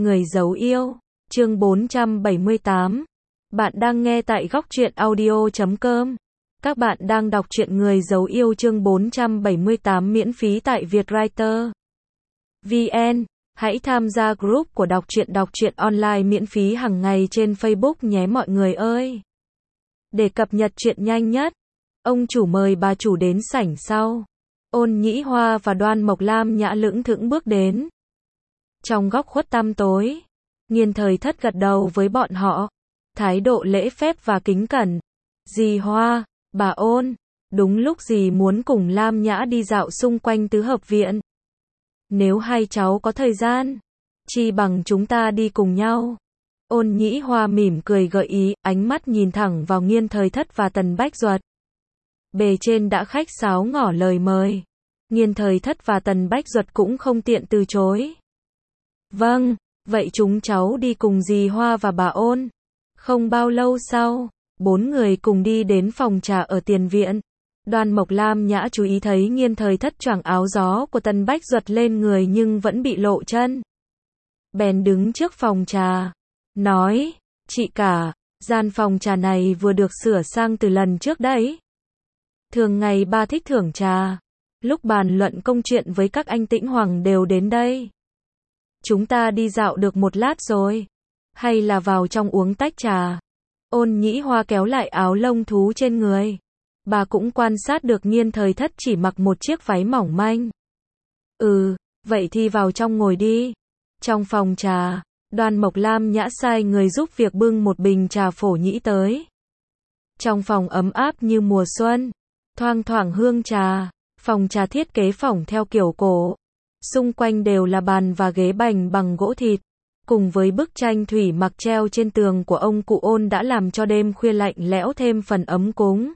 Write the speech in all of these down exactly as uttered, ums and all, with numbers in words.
Người giấu yêu, chương bốn trăm bảy mươi tám. Bạn đang nghe tại góc truyện audio chấm com. Các bạn đang đọc truyện Người giấu yêu chương bốn trăm bảy mươi tám miễn phí tại Vietwriter vê en. Hãy tham gia group của đọc truyện đọc truyện online miễn phí hàng ngày trên Facebook nhé mọi người ơi. Để cập nhật truyện nhanh nhất, ông chủ mời bà chủ đến sảnh sau. Ôn Nhĩ Hoa và Đoan Mộc Lam Nhã lững thững bước đến. Trong góc khuất tăm tối, Nghiên Thời Thất gật đầu với bọn họ, thái độ lễ phép và kính cẩn. Dì Hoa, bà Ôn, đúng lúc dì muốn cùng Lam Nhã đi dạo xung quanh tứ hợp viện. Nếu hai cháu có thời gian, chi bằng chúng ta đi cùng nhau. Ôn Nhĩ Hoa mỉm cười gợi ý, ánh mắt nhìn thẳng vào Nghiên Thời Thất và Tần Bách Duật. Bề trên đã khách sáo ngỏ lời mời, Nghiên Thời Thất và Tần Bách Duật cũng không tiện từ chối. Vâng, vậy chúng cháu đi cùng dì Hoa và bà Ôn. Không bao lâu sau, bốn người cùng đi đến phòng trà ở tiền viện. Đoan Mộc Lam Nhã chú ý thấy Nghiên Thời Thất choàng áo gió của Tần Bách Duật lên người nhưng vẫn bị lộ chân. Bèn đứng trước phòng trà, nói, chị cả, gian phòng trà này vừa được sửa sang từ lần trước đấy. Thường ngày ba thích thưởng trà, lúc bàn luận công chuyện với các anh Tĩnh Hoàng đều đến đây. Chúng ta đi dạo được một lát rồi, hay là vào trong uống tách trà. Ôn Nhĩ Hoa kéo lại áo lông thú trên người. Bà cũng quan sát được Nghiên Thời Thất chỉ mặc một chiếc váy mỏng manh. Ừ, vậy thì vào trong ngồi đi. Trong phòng trà, Đoan Mộc Lam Nhã sai người giúp việc bưng một bình trà phổ nhĩ tới. Trong phòng ấm áp như mùa xuân, thoang thoảng hương trà, phòng trà thiết kế phỏng theo kiểu cổ. Xung quanh đều là bàn và ghế bành bằng gỗ thịt, cùng với bức tranh thủy mặc treo trên tường của ông cụ Ôn đã làm cho đêm khuya lạnh lẽo thêm phần ấm cúng.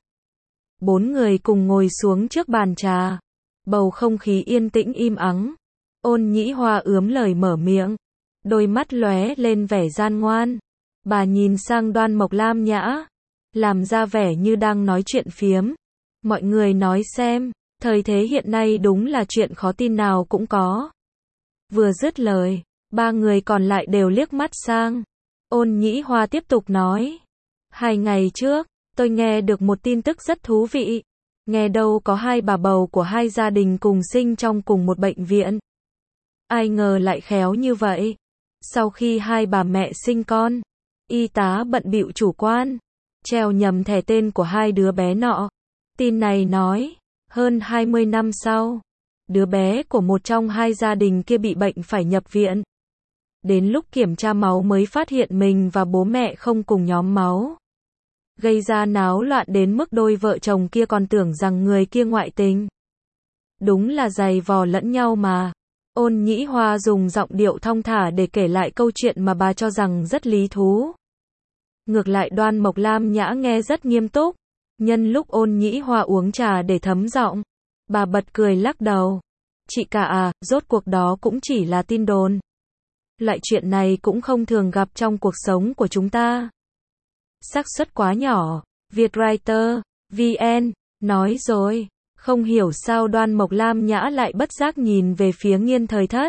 Bốn người cùng ngồi xuống trước bàn trà, bầu không khí yên tĩnh im ắng. Ôn Nhĩ Hoa ướm lời mở miệng, đôi mắt lóe lên vẻ gian ngoan. Bà nhìn sang Đoan Mộc Lam Nhã, làm ra vẻ như đang nói chuyện phiếm. Mọi người nói xem, thời thế hiện nay đúng là chuyện khó tin nào cũng có. Vừa dứt lời, ba người còn lại đều liếc mắt sang. Ôn Nhĩ Hoa tiếp tục nói, hai ngày trước, tôi nghe được một tin tức rất thú vị. Nghe đâu có hai bà bầu của hai gia đình cùng sinh trong cùng một bệnh viện. Ai ngờ lại khéo như vậy. Sau khi hai bà mẹ sinh con, y tá bận bịu chủ quan, treo nhầm thẻ tên của hai đứa bé nọ. Tin này nói, hơn hai mươi năm sau, đứa bé của một trong hai gia đình kia bị bệnh phải nhập viện. Đến lúc kiểm tra máu mới phát hiện mình và bố mẹ không cùng nhóm máu. Gây ra náo loạn đến mức đôi vợ chồng kia còn tưởng rằng người kia ngoại tình. Đúng là giày vò lẫn nhau mà. Ôn Nhĩ Hoa dùng giọng điệu thong thả để kể lại câu chuyện mà bà cho rằng rất lý thú. Ngược lại Đoan Mộc Lam Nhã nghe rất nghiêm túc. Nhân lúc Ôn Nhĩ Hoa uống trà để thấm giọng, bà bật cười lắc đầu. Chị cả à, rốt cuộc đó cũng chỉ là tin đồn. Loại chuyện này cũng không thường gặp trong cuộc sống của chúng ta. Xác suất quá nhỏ. Vietwriter vê en, nói rồi. Không hiểu sao Đoan Mộc Lam Nhã lại bất giác nhìn về phía Nghiên Thời Thất.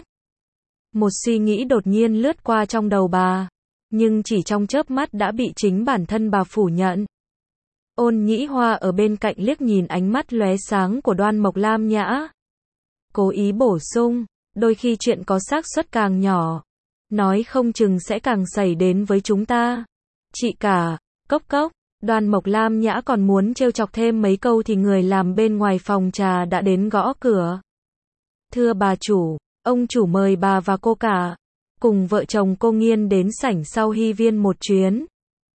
Một suy nghĩ đột nhiên lướt qua trong đầu bà, nhưng chỉ trong chớp mắt đã bị chính bản thân bà phủ nhận. Ôn Nhĩ Hoa ở bên cạnh liếc nhìn ánh mắt lóe sáng của Đoan Mộc Lam Nhã, cố ý bổ sung, đôi khi chuyện có xác suất càng nhỏ, nói không chừng sẽ càng xảy đến với chúng ta. Chị cả, cốc cốc. Đoan Mộc Lam Nhã còn muốn trêu chọc thêm mấy câu thì người làm bên ngoài phòng trà đã đến gõ cửa. Thưa bà chủ, ông chủ mời bà và cô cả, cùng vợ chồng cô Nghiên đến sảnh sau Hy Viên một chuyến.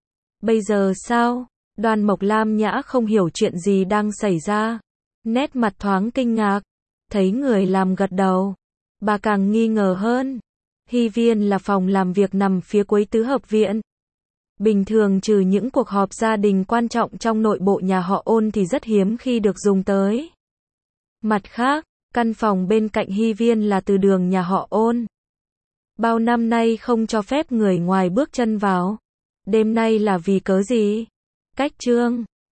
Bây giờ sao? Đoan Mộc Lam Nhã không hiểu chuyện gì đang xảy ra. Nét mặt thoáng kinh ngạc. Thấy người làm gật đầu, bà càng nghi ngờ hơn. Hy Viên là phòng làm việc nằm phía cuối tứ hợp viện. Bình thường trừ những cuộc họp gia đình quan trọng trong nội bộ nhà họ Ôn thì rất hiếm khi được dùng tới. Mặt khác, căn phòng bên cạnh Hy Viên là từ đường nhà họ Ôn. Bao năm nay không cho phép người ngoài bước chân vào. Đêm nay là vì cớ gì? Cách chương